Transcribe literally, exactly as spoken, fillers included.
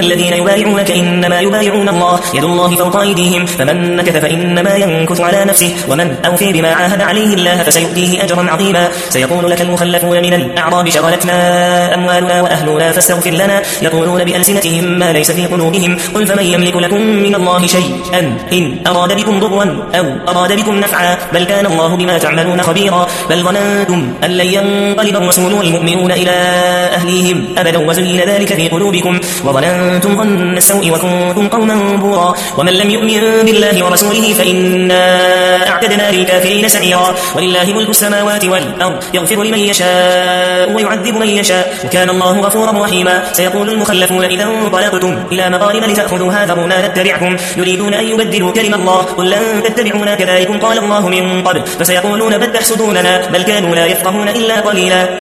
الذين يبايعونك إنما يبايعون الله يد الله فوق أيديهم فمن نكث فإنما ينكث على نفسه ومن أوفي بما عاهد عليه الله فسيؤتيه أجرا عظيما. سيقول لك المخلفون من الأعراب شغلتنا أموالنا وأهلنا فاستغفر لنا يقولون بألسنتهم ما ليس في قلوبهم قل فمن يملك لكم من الله شيئا إن أراد بكم ضرا أو أراد بكم نفعا بل كان الله بما تعملون خبيرا. بل ظننتم أن لن ينقلب الرسول والمؤمنون إلى أهليهم أبدا وزين ذلك في قلوبكم وظننتم ظن السوء وكنتم قوما بورا. ومن لم يؤمن بالله ورسوله فإنا أعتدنا للكافرين سعيرا. ولله ملك السماوات والأرض يغفر لمن يشاء ويعذب من يشاء وكان الله غفورا رحيما. سيقول المخلفون إذا انطلقتم إلى مغانم لتأخذوها ذرونا نتبعكم يريدون أن يبدلوا كلمة الله قل لن تتبعونا كذلكم قال الله من قبل فسيقولون بل تحسدوننا بل كانوا لا يفقهون إلا قليلا.